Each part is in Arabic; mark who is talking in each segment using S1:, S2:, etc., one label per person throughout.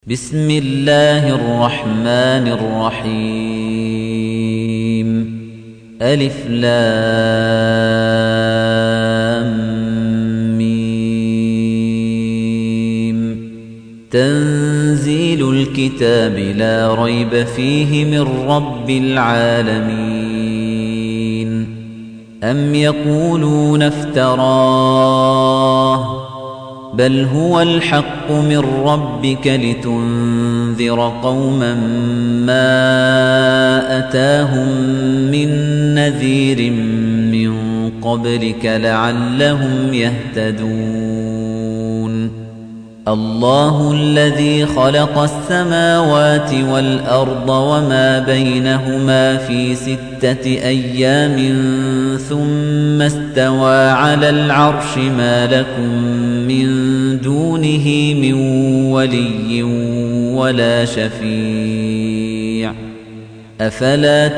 S1: بسم الله الرحمن الرحيم ألف لام ميم تنزيل الكتاب لا ريب فيه من رب العالمين أم يقولون افتراه بل هو الحق من ربك لتنذر قوما ما أتاهم من نذير من قبلك لعلهم يهتدون الله الذي خلق السماوات والأرض وما بينهما في 6 أيام ثم استوى على العرش ما لكم من دونه من ولي ولا شفيع أفلا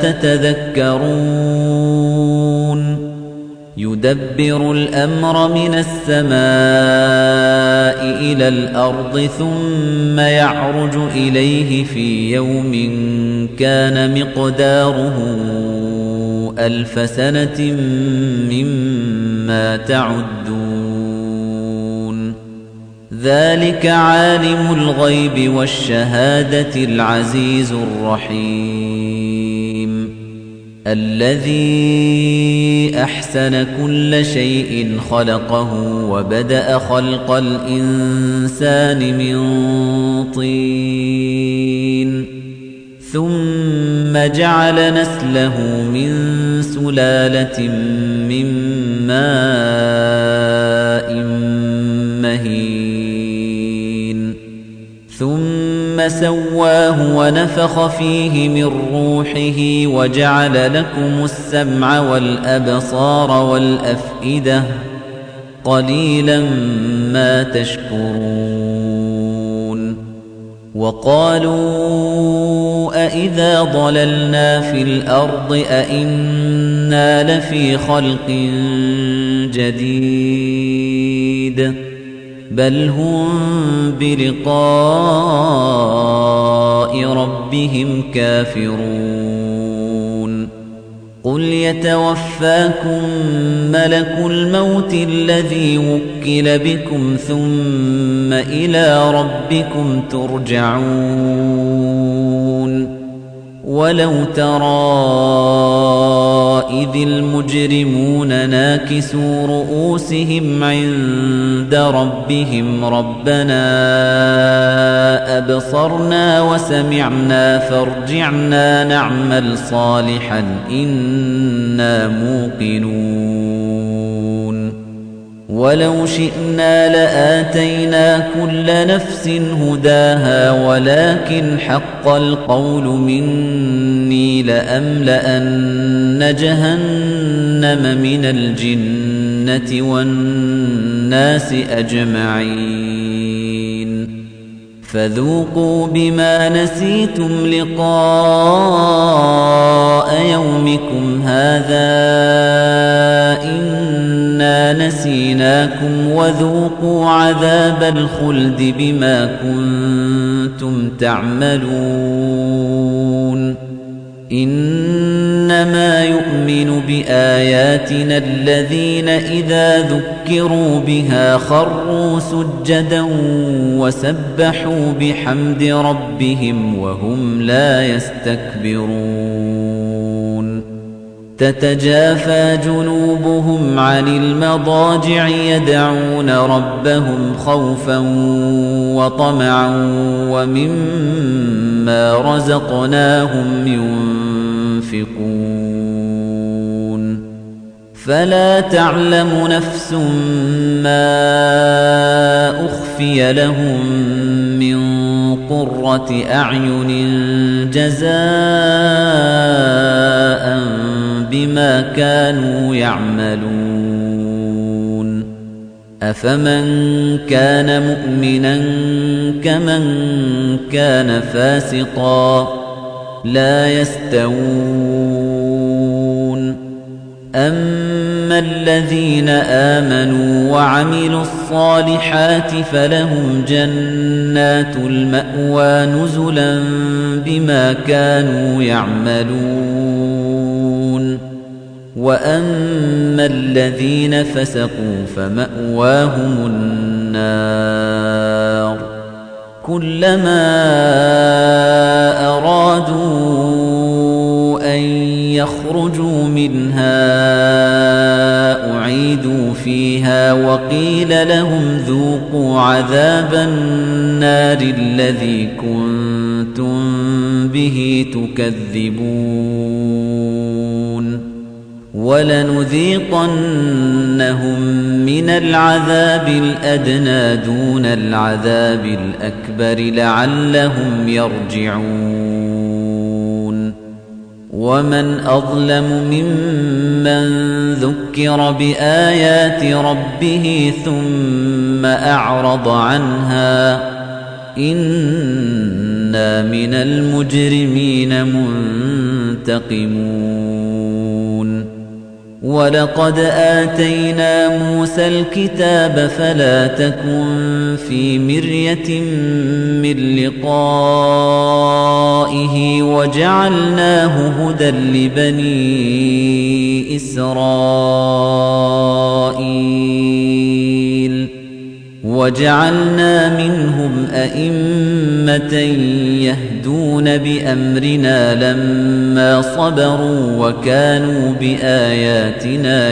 S1: تتذكرون يدبر الأمر من السماء إلى الأرض ثم يعرج إليه في يوم كان مقداره 1000 سنة مما تعدون ذلك عالم الغيب والشهادة العزيز الرحيم الذي أحسن كل شيء خلقه وبدأ خلق الإنسان من طين ثم جعل نسله من سلالة من ماء مهين ثم سواه ونفخ فيه من روحه وجعل لكم السمع والأبصار والأفئدة قليلا ما تشكرون وقالوا أإذا ضللنا في الأرض أإنا لفي خلق جديد بل هم بلقاء ربهم كافرون قل يتوفاكم ملك الموت الذي وكل بكم ثم إلى ربكم ترجعون ولو ترى إذ المجرمون ناكسوا رؤوسهم عند ربهم ربنا أبصرنا وسمعنا فارجعنا نعمل صالحا إنا موقنون ولو شئنا لآتينا كل نفس هداها ولكن حق القول مني لأملأن جهنم من الجنة والناس أجمعين فذوقوا بما نسيتم لقاء يومكم هذا إنا نسيناكم وذوقوا عذاب الخلد بما كنتم تعملون إنما يؤمن بآياتنا الذين إذا ذكروا بها خروا سجدا وسبحوا بحمد ربهم وهم لا يستكبرون تتجافى جنوبهم عن المضاجع يدعون ربهم خوفا وطمعا ومما رزقناهم ينفقون فلا تعلم نفس ما أخفي لهم من قرة أعين جزاء بما كانوا يعملون أفمن كان مؤمنا كمن كان فاسقا لا يستوون أما فَأَمَّا الَّذِينَ آمَنُوا وَعَمِلُوا الصَّالِحَاتِ فَلَهُمْ جَنَّاتُ الْمَأْوَى نُزُلًا بِمَا كَانُوا يَعْمَلُونَ وَأَمَّا الَّذِينَ فَسَقُوا فَمَأْوَاهُمُ النَّارُ كُلَّمَا أَرَادُوا أَن يَخْرُجُوا مِنْهَا أُعِيدُوا فِيهَا وَقِيلَ لَهُمْ ذُوقُوا عَذَابَ النَّارِ الَّذِي كُنتُم بِهِ تُكَذِّبُونَ وَلَنُذِيقَنَّهُم مِّنَ الْعَذَابِ الْأَدْنَىٰ دُونَ الْعَذَابِ الْأَكْبَرِ لَعَلَّهُمْ يَرْجِعُونَ وَمَنْ أَظْلَمُ مِمَّن ذُكِّرَ بِآيَاتِ رَبِّهِ ثُمَّ أَعْرَضَ عَنْهَا ۚ إِنَّا مِنَ الْمُجْرِمِينَ مُنتَقِمُونَ وَلَقَدْ آتَيْنَا مُوسَى الْكِتَابَ فَلَا تَكُن فِي مِرْيَةٍ مِّن لِّقَائِهِ وَجَعَلْنَاهُ هُدًى لِّبَنِي إِسْرَائِيلَ وَجَعَلْنَا مِنْهُمْ أَئِمَّةً يَهْدُونَ بِأَمْرِنَا لَمَّا صَبَرُوا وَكَانُوا بِآيَاتِنَا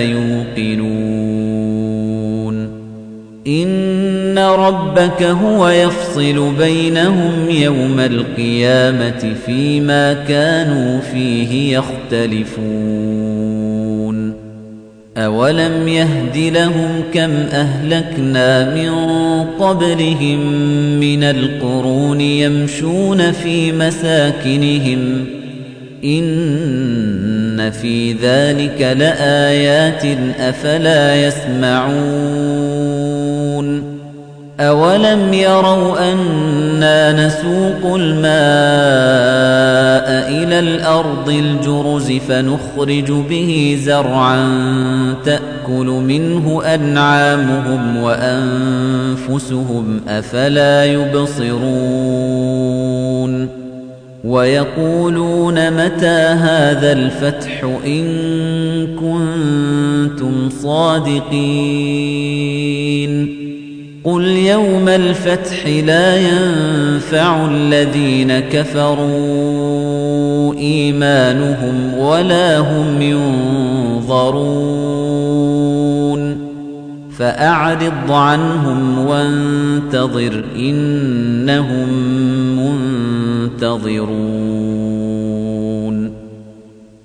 S1: يُوقِنُونَ إِنَّ رَبَّكَ هُوَ يَفْصِلُ بَيْنَهُمْ يَوْمَ الْقِيَامَةِ فِيمَا كَانُوا فِيهِ يَخْتَلِفُونَ أَوَلَمْ يَهْدِ لَهُمْ كَمْ أَهْلَكْنَا مِن قَبْلِهِم مِّنَ الْقُرُونِ يَمْشُونَ فِي مَسَاكِنِهِمْ ۗ إِنَّ فِي ذَلِكَ لَآيَاتٍ ۖ أَفَلَا يَسْمَعُونَ أَوَلَمْ يَرَوْا أَنَّا نَسُوقُ الْمَاءَ إِلَى الْأَرْضِ الْجُرُزِ فَنُخْرِجُ بِهِ زَرْعًا تَأْكُلُ مِنْهُ أَنْعَامُهُمْ وَأَنفُسُهُمْ ۖ أَفَلَا يُبْصِرُونَ وَيَقُولُونَ مَتَىٰ هَٰذَا الْفَتْحُ إِن كُنتُمْ صَادِقِينَ قُلْ يَوْمَ الْفَتْحِ لَا يَنفَعُ الَّذِينَ كَفَرُوا إِيمَانُهُمْ وَلَا هُمْ يُنظَرُونَ فَأَعْرِضْ عَنْهُمْ وَانتَظِرْ إِنَّهُم مُّنتَظِرُونَ